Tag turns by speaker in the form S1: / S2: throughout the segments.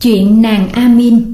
S1: Chuyện nàng Amin.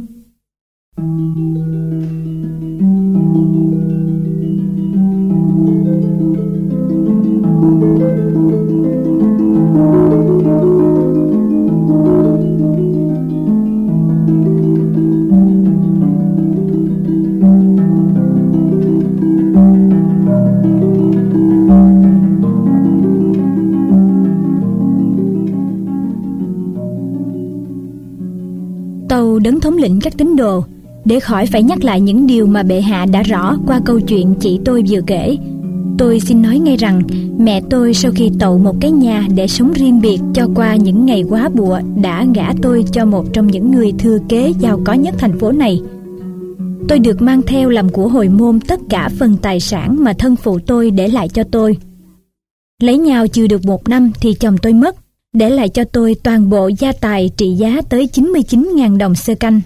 S1: Tâu đấng thống lĩnh các tín đồ, để khỏi phải nhắc lại những điều mà bệ hạ đã rõ qua câu chuyện chị tôi vừa kể. Tôi xin nói ngay rằng mẹ tôi sau khi tậu một cái nhà để sống riêng biệt cho qua những ngày quá bụa đã gả tôi cho một trong những người thừa kế giàu có nhất thành phố này. Tôi được mang theo làm của hồi môn tất cả phần tài sản mà thân phụ tôi để lại cho tôi. Lấy nhau chưa được 1 năm thì chồng tôi mất, để lại cho tôi toàn bộ gia tài trị giá tới 99.000 đồng xơ canh.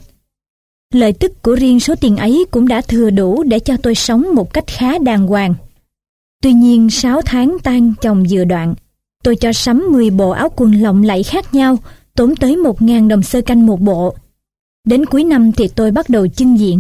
S1: Lợi tức của riêng số tiền ấy cũng đã thừa đủ để cho tôi sống một cách khá đàng hoàng. Tuy nhiên 6 tháng tang chồng vừa đoạn, tôi cho sắm 10 bộ áo quần lộng lẫy khác nhau, tốn tới 1.000 đồng xơ canh một bộ. Đến cuối năm thì tôi bắt đầu chưng diện.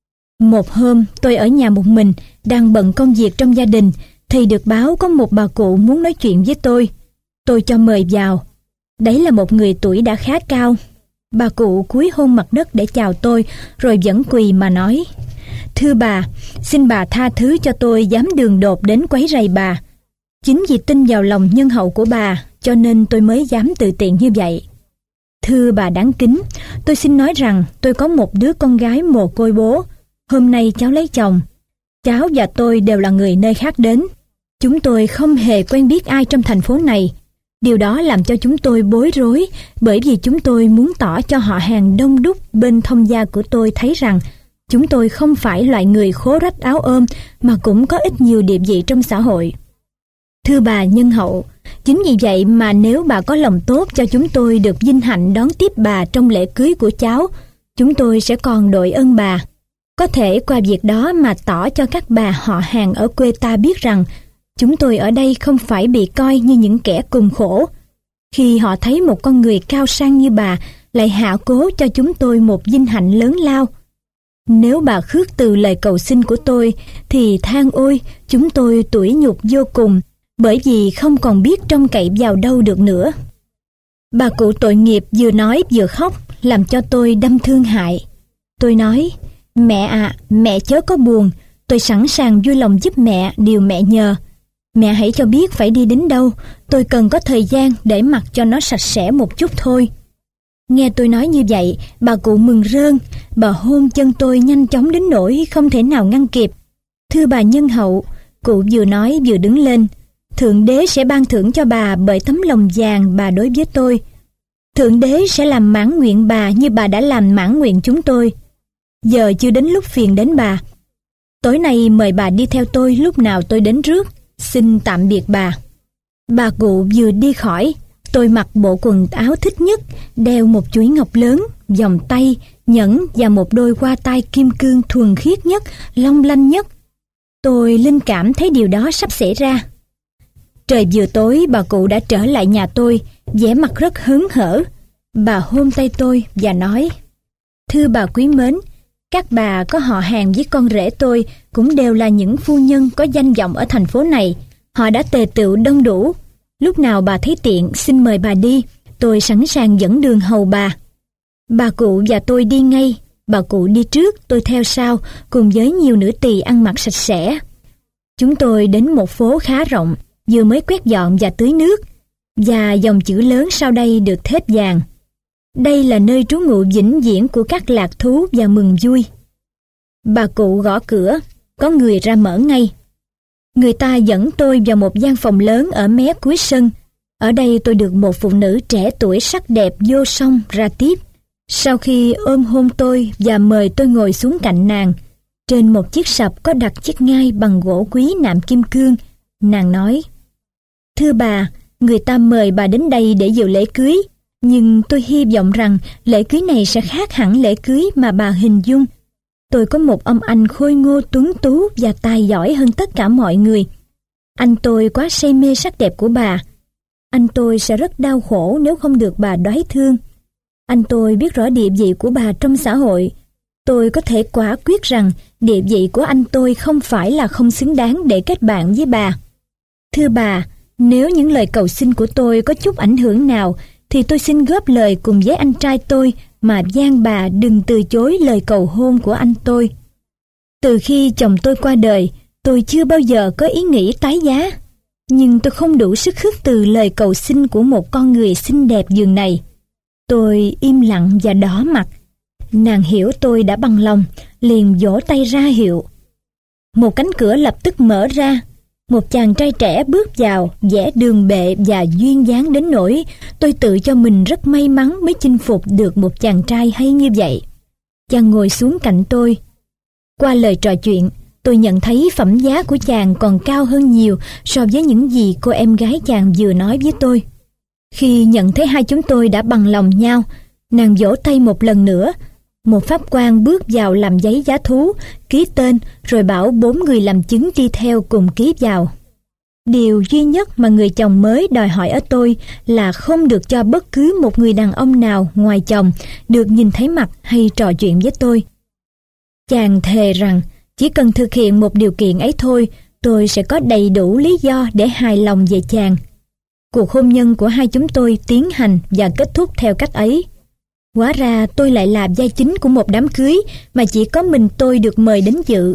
S1: Một hôm tôi ở nhà một mình, đang bận công việc trong gia đình, thì được báo có một bà cụ muốn nói chuyện với tôi. Tôi cho mời vào. Đấy là một người tuổi đã khá cao. Bà cụ cúi hôn mặt đất để chào tôi, rồi vẫn quỳ mà nói: "Thưa bà, xin bà tha thứ cho tôi dám đường đột đến quấy rầy bà. Chính vì tin vào lòng nhân hậu của bà, cho nên tôi mới dám tự tiện như vậy. Thưa bà đáng kính, tôi xin nói rằng tôi có một đứa con gái mồ côi bố. Hôm nay cháu lấy chồng. Cháu và tôi đều là người nơi khác đến. Chúng tôi không hề quen biết ai trong thành phố này. Điều đó làm cho chúng tôi bối rối, bởi vì chúng tôi muốn tỏ cho họ hàng đông đúc bên thông gia của tôi thấy rằng chúng tôi không phải loại người khố rách áo ôm, mà cũng có ít nhiều địa vị trong xã hội. Thưa bà nhân hậu, chính vì vậy mà nếu bà có lòng tốt cho chúng tôi được vinh hạnh đón tiếp bà trong lễ cưới của cháu, chúng tôi sẽ còn đội ơn bà. Có thể qua việc đó mà tỏ cho các bà họ hàng ở quê ta biết rằng chúng tôi ở đây không phải bị coi như những kẻ cùng khổ. Khi họ thấy một con người cao sang như bà lại hạ cố cho chúng tôi một vinh hạnh lớn lao. Nếu bà khước từ lời cầu xin của tôi thì than ôi, chúng tôi tủi nhục vô cùng, bởi vì không còn biết trông cậy vào đâu được nữa." Bà cụ tội nghiệp vừa nói vừa khóc, làm cho tôi đâm thương hại. Tôi nói: "Mẹ ạ, mẹ chớ có buồn, tôi sẵn sàng vui lòng giúp mẹ điều mẹ nhờ. Mẹ hãy cho biết phải đi đến đâu, tôi cần có thời gian để mặc cho nó sạch sẽ một chút thôi." Nghe tôi nói như vậy, bà cụ mừng rơn, bà hôn chân tôi nhanh chóng đến nỗi không thể nào ngăn kịp. "Thưa bà nhân hậu," cụ vừa nói vừa đứng lên, "Thượng đế sẽ ban thưởng cho bà bởi tấm lòng vàng bà đối với tôi. Thượng đế sẽ làm mãn nguyện bà như bà đã làm mãn nguyện chúng tôi. Giờ chưa đến lúc phiền đến bà. Tối nay mời bà đi theo tôi lúc nào tôi đến rước. Xin tạm biệt bà." Bà cụ vừa đi khỏi, tôi mặc bộ quần áo thích nhất, đeo một chuỗi ngọc lớn, vòng tay, nhẫn và một đôi hoa tai kim cương thuần khiết nhất, long lanh nhất. Tôi linh cảm thấy điều đó sắp xảy ra. Trời vừa tối, bà cụ đã trở lại nhà tôi, vẻ mặt rất hớn hở. Bà hôn tay tôi và nói: "Thưa bà quý mến, các bà có họ hàng với con rể tôi cũng đều là những phu nhân có danh vọng ở thành phố này. Họ đã tề tựu đông đủ. Lúc nào bà thấy tiện, xin mời bà đi. Tôi sẵn sàng dẫn đường hầu bà." Bà cụ và tôi đi ngay. Bà cụ đi trước, tôi theo sau, cùng với nhiều nữ tỳ ăn mặc sạch sẽ. Chúng tôi đến một phố khá rộng, vừa mới quét dọn và tưới nước, và dòng chữ lớn sau đây được thếp vàng: "Đây là nơi trú ngụ vĩnh viễn của các lạc thú và mừng vui." Bà cụ gõ cửa, có người ra mở ngay. Người ta dẫn tôi vào một gian phòng lớn ở mé cuối sân. Ở đây tôi được một phụ nữ trẻ tuổi sắc đẹp vô song ra tiếp. Sau khi ôm hôn tôi và mời tôi ngồi xuống cạnh nàng, trên một chiếc sập có đặt chiếc ngai bằng gỗ quý nạm kim cương, nàng nói: "Thưa bà, người ta mời bà đến đây để dự lễ cưới, nhưng tôi hy vọng rằng lễ cưới này sẽ khác hẳn lễ cưới mà bà hình dung. Tôi có một ông anh khôi ngô tuấn tú và tài giỏi hơn tất cả mọi người. Anh tôi quá say mê sắc đẹp của bà. Anh tôi sẽ rất đau khổ nếu không được bà đoái thương. Anh tôi biết rõ địa vị của bà trong xã hội. Tôi có thể quả quyết rằng địa vị của anh tôi không phải là không xứng đáng để kết bạn với bà. Thưa bà, nếu những lời cầu xin của tôi có chút ảnh hưởng nào, thì tôi xin góp lời cùng với anh trai tôi mà van bà đừng từ chối lời cầu hôn của anh tôi. Từ khi chồng tôi qua đời, tôi chưa bao giờ có ý nghĩ tái giá. Nhưng tôi không đủ sức khước từ lời cầu xin của một con người xinh đẹp giường này. Tôi im lặng và đỏ mặt. Nàng hiểu tôi đã bằng lòng, liền vỗ tay ra hiệu. Một cánh cửa lập tức mở ra. Một chàng trai trẻ bước vào, vẻ đường bệ và duyên dáng đến nỗi tôi tự cho mình rất may mắn mới chinh phục được một chàng trai hay như vậy. Chàng ngồi xuống cạnh tôi. Qua lời trò chuyện, tôi nhận thấy phẩm giá của chàng còn cao hơn nhiều so với những gì cô em gái chàng vừa nói với tôi. Khi nhận thấy hai chúng tôi đã bằng lòng nhau, nàng vỗ tay một lần nữa. Một pháp quan bước vào làm giấy giá thú, ký tên, rồi bảo 4 người làm chứng đi theo cùng ký vào. Điều duy nhất mà người chồng mới đòi hỏi ở tôi là không được cho bất cứ một người đàn ông nào ngoài chồng được nhìn thấy mặt hay trò chuyện với tôi. Chàng thề rằng chỉ cần thực hiện một điều kiện ấy thôi, tôi sẽ có đầy đủ lý do để hài lòng về chàng. Cuộc hôn nhân của hai chúng tôi tiến hành và kết thúc theo cách ấy. Hóa ra tôi lại là vai chính của một đám cưới mà chỉ có mình tôi được mời đến dự.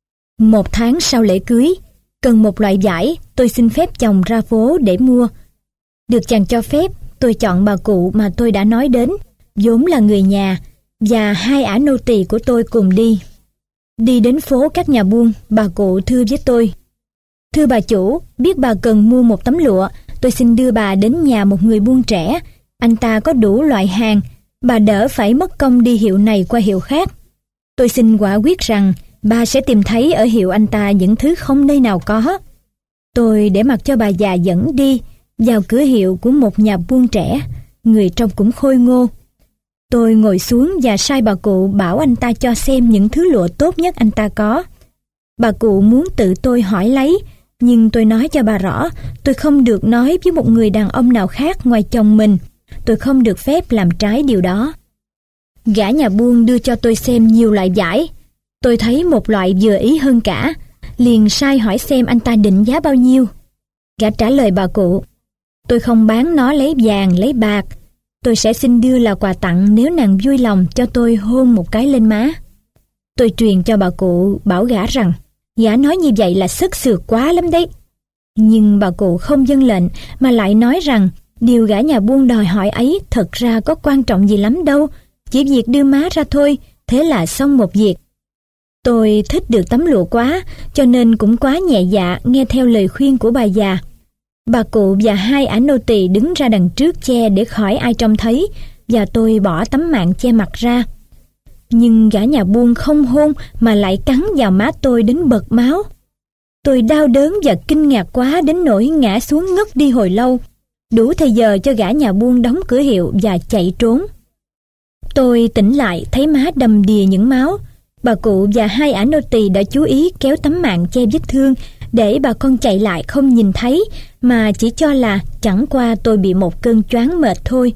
S1: 1 tháng sau lễ cưới, cần một loại vải, tôi xin phép chồng ra phố để mua. Được chàng cho phép, tôi chọn bà cụ mà tôi đã nói đến, vốn là người nhà, và 2 ả nô tỳ của tôi cùng đi. Đi đến phố các nhà buôn, bà cụ thưa với tôi: Thưa bà chủ, biết bà cần mua một tấm lụa, tôi xin đưa bà đến nhà một người buôn trẻ. Anh ta có đủ loại hàng, bà đỡ phải mất công đi hiệu này qua hiệu khác. Tôi xin quả quyết rằng bà sẽ tìm thấy ở hiệu anh ta những thứ không nơi nào có. Tôi để mặc cho bà già dẫn đi vào cửa hiệu của một nhà buôn trẻ, người trông cũng khôi ngô. Tôi ngồi xuống và sai bà cụ bảo anh ta cho xem những thứ lụa tốt nhất anh ta có. Bà cụ muốn tự tôi hỏi lấy, nhưng tôi nói cho bà rõ tôi không được nói với một người đàn ông nào khác ngoài chồng mình. Tôi không được phép làm trái điều đó. Gã nhà buôn đưa cho tôi xem nhiều loại vải. Tôi thấy một loại vừa ý hơn cả, liền sai hỏi xem anh ta định giá bao nhiêu. Gã trả lời bà cụ: Tôi không bán nó lấy vàng lấy bạc. Tôi sẽ xin đưa là quà tặng nếu nàng vui lòng cho tôi hôn một cái lên má. Tôi truyền cho bà cụ bảo gã rằng gã nói như vậy là sức sượt quá lắm đấy. Nhưng bà cụ không vâng lệnh mà lại nói rằng điều gã nhà buôn đòi hỏi ấy thật ra có quan trọng gì lắm đâu, chỉ việc đưa má ra thôi, thế là xong một việc. Tôi thích được tấm lụa quá, cho nên cũng quá nhẹ dạ nghe theo lời khuyên của bà già. Bà cụ và 2 ả nô tỳ đứng ra đằng trước che để khỏi ai trông thấy, và tôi bỏ tấm mạng che mặt ra. Nhưng gã nhà buôn không hôn mà lại cắn vào má tôi đến bật máu. Tôi đau đớn và kinh ngạc quá đến nỗi ngã xuống ngất đi hồi lâu, đủ thời giờ cho gã nhà buôn đóng cửa hiệu và chạy trốn. Tôi tỉnh lại thấy má đầm đìa những máu. Bà cụ và 2 ả nô tỳ đã chú ý kéo tấm mạng che vết thương để bà con chạy lại không nhìn thấy, mà chỉ cho là chẳng qua tôi bị một cơn choáng mệt thôi.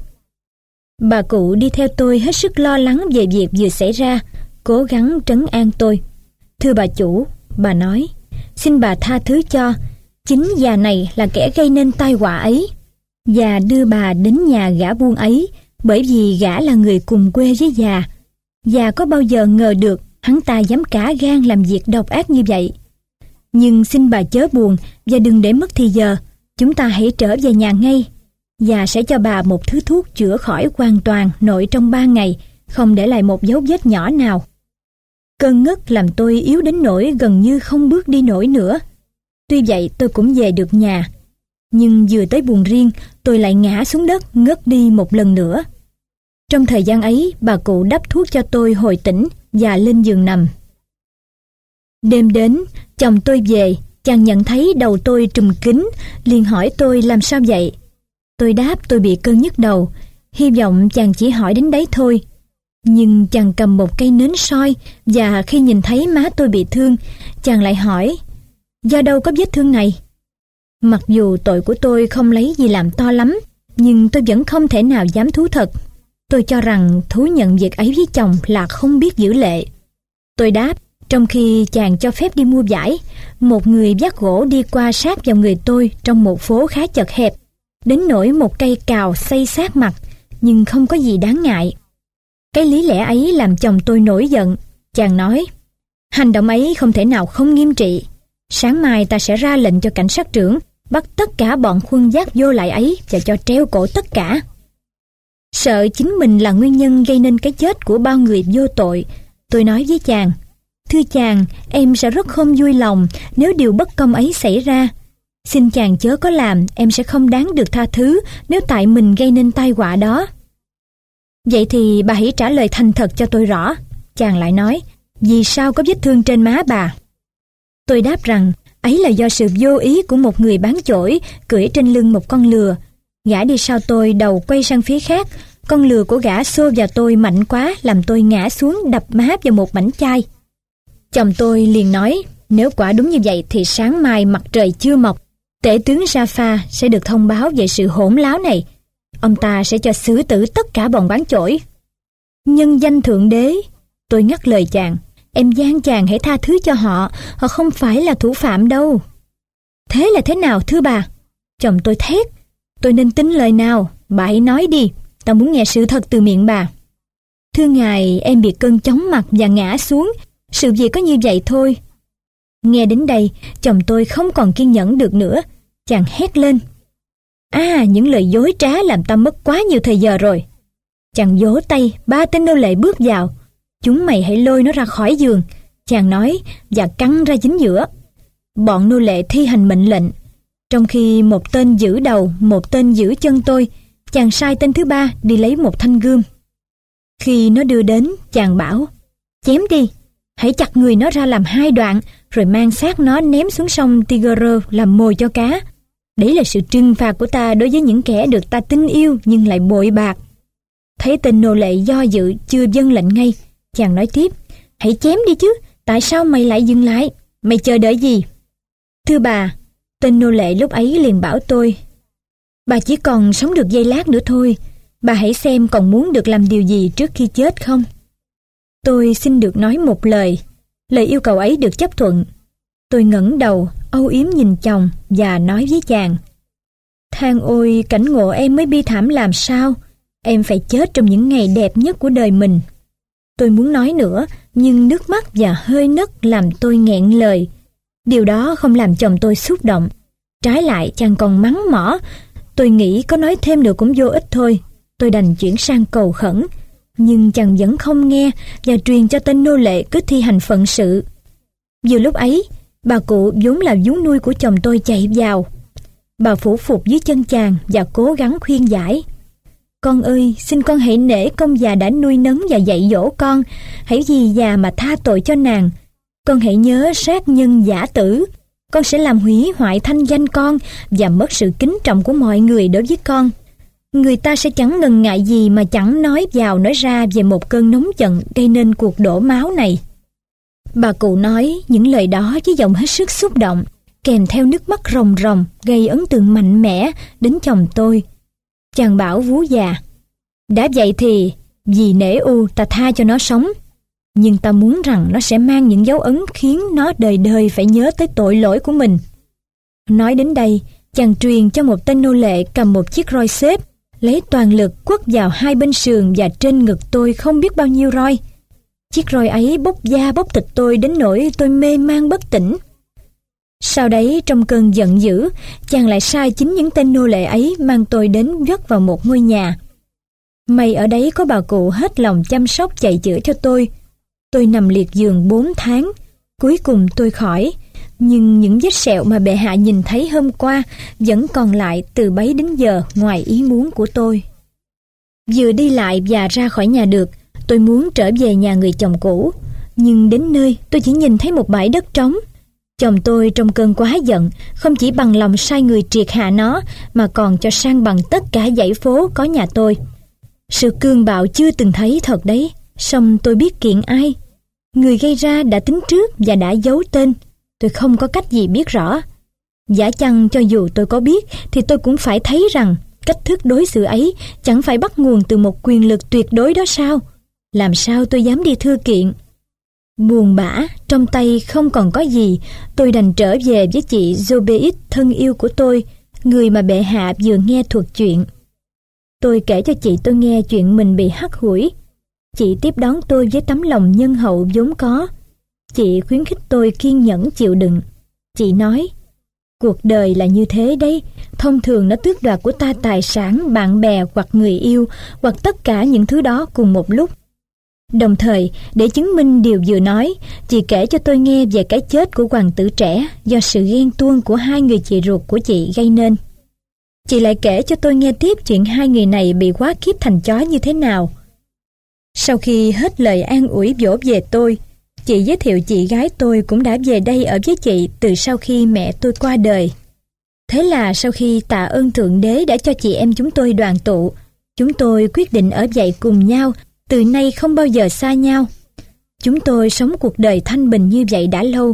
S1: Bà cụ đi theo tôi hết sức lo lắng về việc vừa xảy ra, cố gắng trấn an tôi. Thưa bà chủ, bà nói, xin bà tha thứ cho, chính già này là kẻ gây nên tai họa ấy, và đưa bà đến nhà gã buôn ấy, bởi vì gã là người cùng quê với già. Già có bao giờ ngờ được hắn ta dám cả gan làm việc độc ác như vậy. Nhưng xin bà chớ buồn và đừng để mất thì giờ, chúng ta hãy trở về nhà ngay. Già sẽ cho bà một thứ thuốc chữa khỏi hoàn toàn nội trong 3 ngày, không để lại một dấu vết nhỏ nào. Cơn ngất làm tôi yếu đến nỗi gần như không bước đi nổi nữa. Tuy vậy tôi cũng về được nhà. Nhưng vừa tới buồng riêng, tôi lại ngã xuống đất ngất đi một lần nữa. Trong thời gian ấy, bà cụ đắp thuốc cho tôi hồi tỉnh và lên giường nằm. Đêm đến, chồng tôi về, chàng nhận thấy đầu tôi trùm kín, liền hỏi tôi làm sao vậy. Tôi đáp tôi bị cơn nhức đầu, hy vọng chàng chỉ hỏi đến đấy thôi. Nhưng chàng cầm một cây nến soi, và khi nhìn thấy má tôi bị thương, chàng lại hỏi, do đâu có vết thương này? Mặc dù tội của tôi không lấy gì làm to lắm, nhưng tôi vẫn không thể nào dám thú thật. Tôi cho rằng thú nhận việc ấy với chồng là không biết giữ lệ. Tôi đáp, trong khi chàng cho phép đi mua vải, một người vác gỗ đi qua sát vào người tôi trong một phố khá chật hẹp, đến nỗi một cây cào xây sát mặt, nhưng không có gì đáng ngại. Cái lý lẽ ấy làm chồng tôi nổi giận. Chàng nói, hành động ấy không thể nào không nghiêm trị. Sáng mai ta sẽ ra lệnh cho cảnh sát trưởng bắt tất cả bọn khuân vác vô lại ấy và cho treo cổ tất cả. Sợ chính mình là nguyên nhân gây nên cái chết của bao người vô tội, tôi nói với chàng, thưa chàng, em sẽ rất không vui lòng nếu điều bất công ấy xảy ra. Xin chàng chớ có làm, em sẽ không đáng được tha thứ nếu tại mình gây nên tai họa đó. Vậy thì bà hãy trả lời thành thật cho tôi rõ. Chàng lại nói, vì sao có vết thương trên má bà? Tôi đáp rằng, ấy là do sự vô ý của một người bán chổi cưỡi trên lưng một con lừa. Gã đi sau tôi đầu quay sang phía khác, con lừa của gã xô vào tôi mạnh quá làm tôi ngã xuống đập má vào một mảnh chai. Chồng tôi liền nói, nếu quả đúng như vậy thì sáng mai mặt trời chưa mọc, tể tướng Jaffa sẽ được thông báo về sự hỗn láo này. Ông ta sẽ cho xử tử tất cả bọn bán chổi. Nhân danh Thượng Đế, tôi ngắt lời chàng, em van chàng hãy tha thứ cho họ, họ không phải là thủ phạm đâu. Thế là thế nào thưa bà? Chồng tôi thét, tôi nên tin lời nào? Bà hãy nói đi, ta muốn nghe sự thật từ miệng bà. Thưa ngài, em bị cơn chóng mặt và ngã xuống, sự việc có như vậy thôi. Nghe đến đây, chồng tôi không còn kiên nhẫn được nữa, chàng hét lên. Những lời dối trá làm ta mất quá nhiều thời giờ rồi. Chàng vỗ tay, 3 tên nô lệ bước vào. Chúng mày hãy lôi nó ra khỏi giường, chàng nói, và căng ra chính giữa. Bọn nô lệ thi hành mệnh lệnh. Trong khi một tên giữ đầu, một tên giữ chân tôi, chàng sai tên thứ 3 đi lấy một thanh gươm. Khi nó đưa đến, chàng bảo, chém đi, hãy chặt người nó ra làm 2 đoạn, rồi mang xác nó ném xuống sông Tigre làm mồi cho cá. Đấy là sự trừng phạt của ta đối với những kẻ được ta tin yêu nhưng lại bội bạc. Thấy tên nô lệ do dự chưa vâng lệnh ngay, chàng nói tiếp, hãy chém đi chứ, tại sao mày lại dừng lại? Mày chờ đợi gì? Thưa bà, tên nô lệ lúc ấy liền bảo tôi, bà chỉ còn sống được giây lát nữa thôi, bà hãy xem còn muốn được làm điều gì trước khi chết không? Tôi xin được nói một lời yêu cầu ấy được chấp thuận. Tôi ngẩng đầu, âu yếm nhìn chồng và nói với chàng, than ôi cảnh ngộ em mới bi thảm làm sao, em phải chết trong những ngày đẹp nhất của đời mình. Tôi muốn nói nữa, nhưng nước mắt và hơi nấc làm tôi nghẹn lời. Điều đó không làm chồng tôi xúc động. Trái lại chàng còn mắng mỏ. Tôi nghĩ có nói thêm được cũng vô ích thôi. Tôi đành chuyển sang cầu khẩn. Nhưng chàng vẫn không nghe và truyền cho tên nô lệ cứ thi hành phận sự. Vừa lúc ấy, bà cụ vốn là vú nuôi của chồng tôi chạy vào. Bà phủ phục dưới chân chàng và cố gắng khuyên giải. Con ơi, xin con hãy nể công già đã nuôi nấng và dạy dỗ con. Hãy vì già mà tha tội cho nàng. Con hãy nhớ sát nhân giả tử. Con sẽ làm hủy hoại thanh danh con và mất sự kính trọng của mọi người đối với con. Người ta sẽ chẳng ngần ngại gì mà chẳng nói vào nói ra về một cơn nóng giận gây nên cuộc đổ máu này. Bà cụ nói những lời đó với giọng hết sức xúc động, kèm theo nước mắt ròng ròng gây ấn tượng mạnh mẽ đến chồng tôi. Chàng bảo vú già, đã vậy thì vì nể u ta tha cho nó sống, nhưng ta muốn rằng nó sẽ mang những dấu ấn khiến nó đời đời phải nhớ tới tội lỗi của mình. Nói đến đây, chàng truyền cho một tên nô lệ cầm một chiếc roi xếp, lấy toàn lực quất vào 2 bên sườn và trên ngực tôi không biết bao nhiêu roi. Chiếc roi ấy bốc da bốc thịt tôi đến nỗi tôi mê man bất tỉnh. Sau đấy trong cơn giận dữ, chàng lại sai chính những tên nô lệ ấy mang tôi đến vất vào một ngôi nhà. May ở đấy có bà cụ hết lòng chăm sóc chạy chữa cho tôi. Tôi nằm liệt giường 4 tháng, cuối cùng tôi khỏi. Nhưng những vết sẹo mà bệ hạ nhìn thấy hôm qua vẫn còn lại từ bấy đến giờ ngoài ý muốn của tôi. Vừa đi lại và ra khỏi nhà được, tôi muốn trở về nhà người chồng cũ. Nhưng đến nơi tôi chỉ nhìn thấy một bãi đất trống. Chồng tôi trong cơn quá giận không chỉ bằng lòng sai người triệt hạ nó mà còn cho san bằng tất cả dãy phố có nhà tôi. Sự cương bạo chưa từng thấy thật đấy, song tôi biết kiện ai. Người gây ra đã tính trước và đã giấu tên. Tôi không có cách gì biết rõ. Giả chăng cho dù tôi có biết thì tôi cũng phải thấy rằng cách thức đối xử ấy chẳng phải bắt nguồn từ một quyền lực tuyệt đối đó sao? Làm sao tôi dám đi thư kiện? Buồn bã, trong tay không còn có gì, tôi đành trở về với chị Zobeid thân yêu của tôi, người mà bệ hạ vừa nghe thuật chuyện. Tôi kể cho chị tôi nghe chuyện mình bị hắt hủi. Chị tiếp đón tôi với tấm lòng nhân hậu vốn có. Chị khuyến khích tôi kiên nhẫn chịu đựng. Chị nói, cuộc đời là như thế đấy, thông thường nó tước đoạt của ta tài sản, bạn bè hoặc người yêu, hoặc tất cả những thứ đó cùng một lúc. Đồng thời, để chứng minh điều vừa nói, chị kể cho tôi nghe về cái chết của hoàng tử trẻ do sự ghen tuông của hai người chị ruột của chị gây nên. Chị lại kể cho tôi nghe tiếp chuyện hai người này bị quá kiếp thành chó như thế nào. Sau khi hết lời an ủi dỗ về tôi, chị giới thiệu chị gái tôi cũng đã về đây ở với chị từ sau khi mẹ tôi qua đời. Thế là sau khi tạ ơn Thượng Đế đã cho chị em chúng tôi đoàn tụ, chúng tôi quyết định ở dậy cùng nhau, từ nay không bao giờ xa nhau. Chúng tôi sống cuộc đời thanh bình như vậy đã lâu.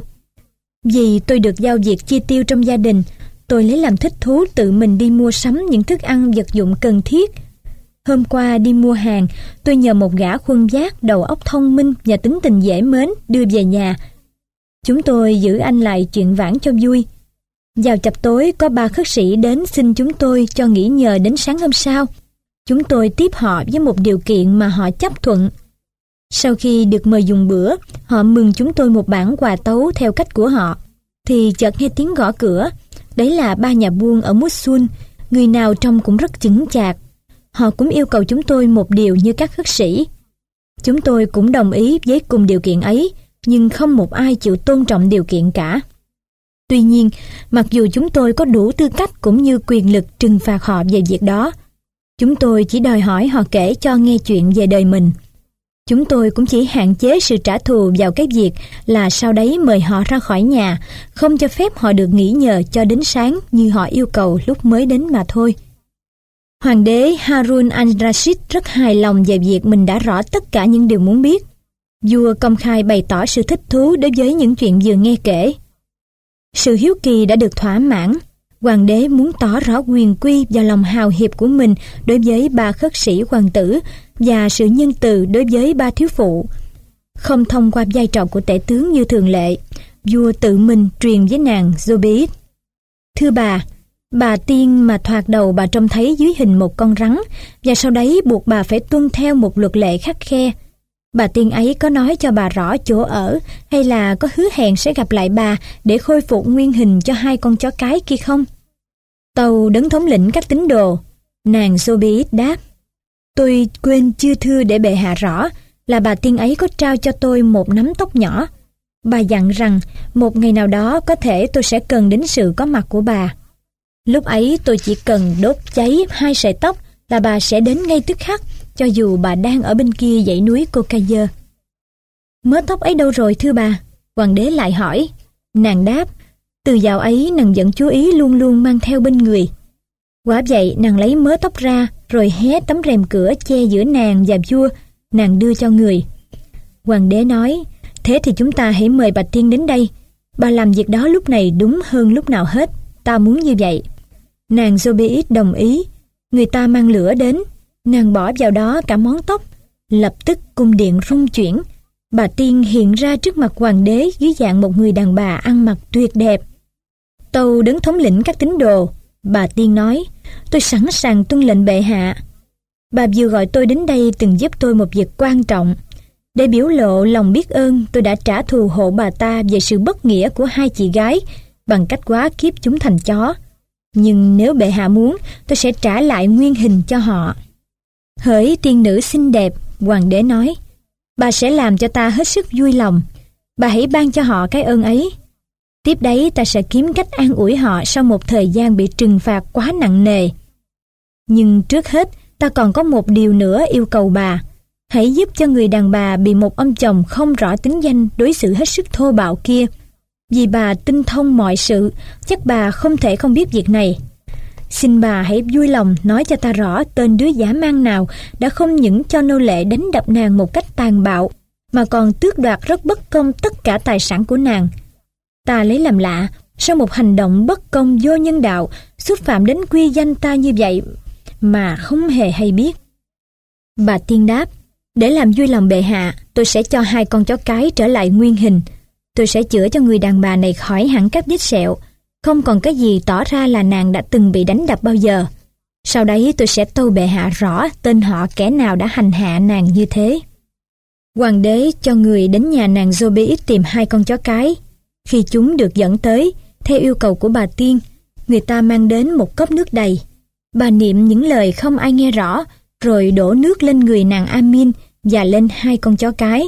S1: Vì tôi được giao việc chi tiêu trong gia đình, tôi lấy làm thích thú tự mình đi mua sắm những thức ăn vật dụng cần thiết. Hôm qua đi mua hàng, tôi nhờ một gã khuân vác đầu óc thông minh và tính tình dễ mến đưa về nhà. Chúng tôi giữ anh lại chuyện vãn cho vui. Vào chập tối có 3 khất sĩ đến xin chúng tôi cho nghỉ nhờ đến sáng hôm sau. Chúng tôi tiếp họ với một điều kiện mà họ chấp thuận. Sau khi được mời dùng bữa, họ mừng chúng tôi một bản quà tấu theo cách của họ. Thì chợt nghe tiếng gõ cửa. Đấy là 3 nhà buôn ở Mosul, người nào trông cũng rất chững chạc. Họ cũng yêu cầu chúng tôi một điều như các khất sĩ. Chúng tôi cũng đồng ý với cùng điều kiện ấy, nhưng không một ai chịu tôn trọng điều kiện cả. Tuy nhiên, mặc dù chúng tôi có đủ tư cách cũng như quyền lực trừng phạt họ về việc đó, chúng tôi chỉ đòi hỏi họ kể cho nghe chuyện về đời mình. Chúng tôi cũng chỉ hạn chế sự trả thù vào cái việc là sau đấy mời họ ra khỏi nhà, không cho phép họ được nghỉ nhờ cho đến sáng như họ yêu cầu lúc mới đến mà thôi. Hoàng đế Harun al-Rashid rất hài lòng về việc mình đã rõ tất cả những điều muốn biết. Vua công khai bày tỏ sự thích thú đối với những chuyện vừa nghe kể. Sự hiếu kỳ đã được thỏa mãn. Hoàng đế muốn tỏ rõ quyền quy và lòng hào hiệp của mình đối với 3 khất sĩ hoàng tử và sự nhân từ đối với 3 thiếu phụ. Không thông qua vai trò của tể tướng như thường lệ, vua tự mình truyền với nàng Zobeid. Thưa bà tiên mà thoạt đầu bà trông thấy dưới hình một con rắn, và sau đấy buộc bà phải tuân theo một luật lệ khắt khe. Bà tiên ấy có nói cho bà rõ chỗ ở, hay là có hứa hẹn sẽ gặp lại bà để khôi phục nguyên hình cho 2 con chó cái kia không? Tâu đấng thống lĩnh các tín đồ, nàng Zobeid đáp. Tôi quên chưa thưa để bệ hạ rõ là bà tiên ấy có trao cho tôi một nắm tóc nhỏ. Bà dặn rằng một ngày nào đó có thể tôi sẽ cần đến sự có mặt của bà. Lúc ấy tôi chỉ cần đốt cháy 2 sợi tóc là bà sẽ đến ngay tức khắc, cho dù bà đang ở bên kia dãy núi Caucasus. Mớ tóc ấy đâu rồi thưa bà? Hoàng đế lại hỏi. Nàng đáp, từ dạo ấy nàng vẫn chú ý luôn luôn mang theo bên người. Quả vậy nàng lấy mớ tóc ra, rồi hé tấm rèm cửa che giữa nàng và vua, nàng đưa cho người. Hoàng đế nói, thế thì chúng ta hãy mời bà tiên đến đây. Bà làm việc đó lúc này đúng hơn lúc nào hết, ta muốn như vậy. Nàng Zobeid đồng ý. Người ta mang lửa đến, nàng bỏ vào đó cả món tóc. Lập tức cung điện rung chuyển. Bà tiên hiện ra trước mặt hoàng đế dưới dạng một người đàn bà ăn mặc tuyệt đẹp. Tâu đấng thống lĩnh các tín đồ, bà tiên nói, tôi sẵn sàng tuân lệnh bệ hạ. Bà vừa gọi tôi đến đây từng giúp tôi một việc quan trọng. Để biểu lộ lòng biết ơn, tôi đã trả thù hộ bà ta về sự bất nghĩa của 2 chị gái bằng cách quá kiếp chúng thành chó. Nhưng nếu bệ hạ muốn, tôi sẽ trả lại nguyên hình cho họ. Hỡi tiên nữ xinh đẹp, hoàng đế nói, bà sẽ làm cho ta hết sức vui lòng. Bà hãy ban cho họ cái ơn ấy. Tiếp đấy ta sẽ kiếm cách an ủi họ sau một thời gian bị trừng phạt quá nặng nề. Nhưng trước hết, ta còn có một điều nữa yêu cầu bà. Hãy giúp cho người đàn bà bị một ông chồng không rõ tính danh đối xử hết sức thô bạo kia. Vì bà tinh thông mọi sự, chắc bà không thể không biết việc này. Xin bà hãy vui lòng nói cho ta rõ tên đứa dã man nào đã không những cho nô lệ đánh đập nàng một cách tàn bạo, mà còn tước đoạt rất bất công tất cả tài sản của nàng. Ta lấy làm lạ, sau một hành động bất công vô nhân đạo, xúc phạm đến quy danh ta như vậy, mà không hề hay biết. Bà tiên đáp, để làm vui lòng bệ hạ, tôi sẽ cho 2 con chó cái trở lại nguyên hình. Tôi sẽ chữa cho người đàn bà này khỏi hẳn các vết sẹo, không còn cái gì tỏ ra là nàng đã từng bị đánh đập bao giờ. Sau đấy tôi sẽ tâu bệ hạ rõ tên họ kẻ nào đã hành hạ nàng như thế. Hoàng đế cho người đến nhà nàng Zobeid tìm 2 con chó cái. Khi chúng được dẫn tới, theo yêu cầu của bà tiên, người ta mang đến một cốc nước đầy. Bà niệm những lời không ai nghe rõ, rồi đổ nước lên người nàng Amin và lên 2 con chó cái.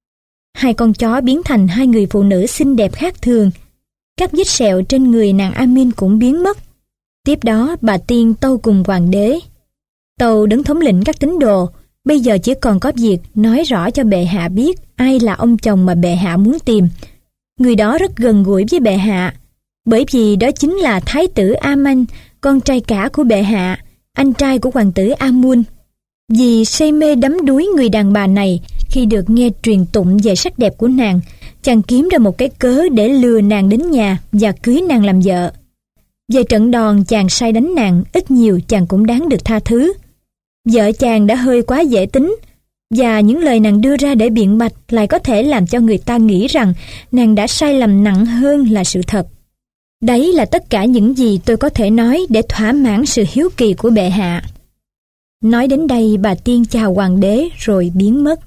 S1: 2 con chó biến thành 2 người phụ nữ xinh đẹp khác thường. Các vết sẹo trên người nàng Amin cũng biến mất. Tiếp đó bà tiên tâu cùng hoàng đế. Tâu đấng thống lĩnh các tín đồ, bây giờ chỉ còn có việc nói rõ cho bệ hạ biết ai là ông chồng mà bệ hạ muốn tìm. Người đó rất gần gũi với bệ hạ, bởi vì đó chính là thái tử Aman, con trai cả của bệ hạ, anh trai của hoàng tử Amun. Vì say mê đắm đuối người đàn bà này, khi được nghe truyền tụng về sắc đẹp của nàng, chàng kiếm ra một cái cớ để lừa nàng đến nhà và cưới nàng làm vợ. Về trận đòn chàng sai đánh nàng, ít nhiều chàng cũng đáng được tha thứ. Vợ chàng đã hơi quá dễ tính, và những lời nàng đưa ra để biện bạch lại có thể làm cho người ta nghĩ rằng nàng đã sai lầm nặng hơn là sự thật. Đấy là tất cả những gì tôi có thể nói để thỏa mãn sự hiếu kỳ của bệ hạ. Nói đến đây bà tiên chào hoàng đế rồi biến mất.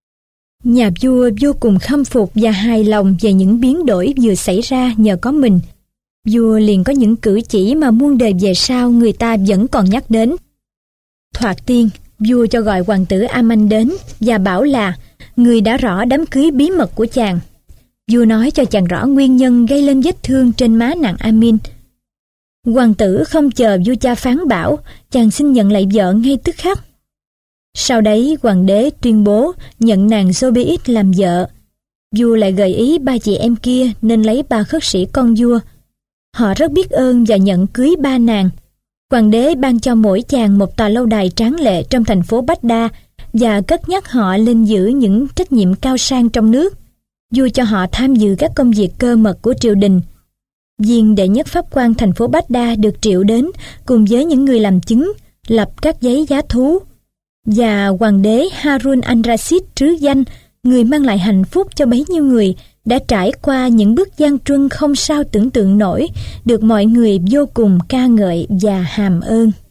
S1: Nhà vua vô cùng khâm phục và hài lòng về những biến đổi vừa xảy ra nhờ có mình. Vua liền có những cử chỉ mà muôn đời về sau người ta vẫn còn nhắc đến. Thoạt tiên, vua cho gọi hoàng tử Aman đến và bảo là người đã rõ đám cưới bí mật của chàng. Vua nói cho chàng rõ nguyên nhân gây lên vết thương trên má nàng Amin. Hoàng tử không chờ vua cha phán bảo, chàng xin nhận lại vợ ngay tức khắc. Sau đấy hoàng đế tuyên bố nhận nàng Zobeid làm vợ. Vua lại gợi ý 3 chị em kia nên lấy 3 khất sĩ con vua. Họ rất biết ơn và nhận cưới 3 nàng. Hoàng đế ban cho mỗi chàng một tòa lâu đài tráng lệ trong thành phố Baghdad và cất nhắc họ lên giữ những trách nhiệm cao sang trong nước. Vua cho họ tham dự các công việc cơ mật của triều đình. Viên đệ nhất pháp quan thành phố Baghdad được triệu đến cùng với những người làm chứng, lập các giấy giá thú. Và hoàng đế Harun al-Rashid trứ danh, người mang lại hạnh phúc cho bấy nhiêu người, đã trải qua những bước gian truân không sao tưởng tượng nổi, được mọi người vô cùng ca ngợi và hàm ơn.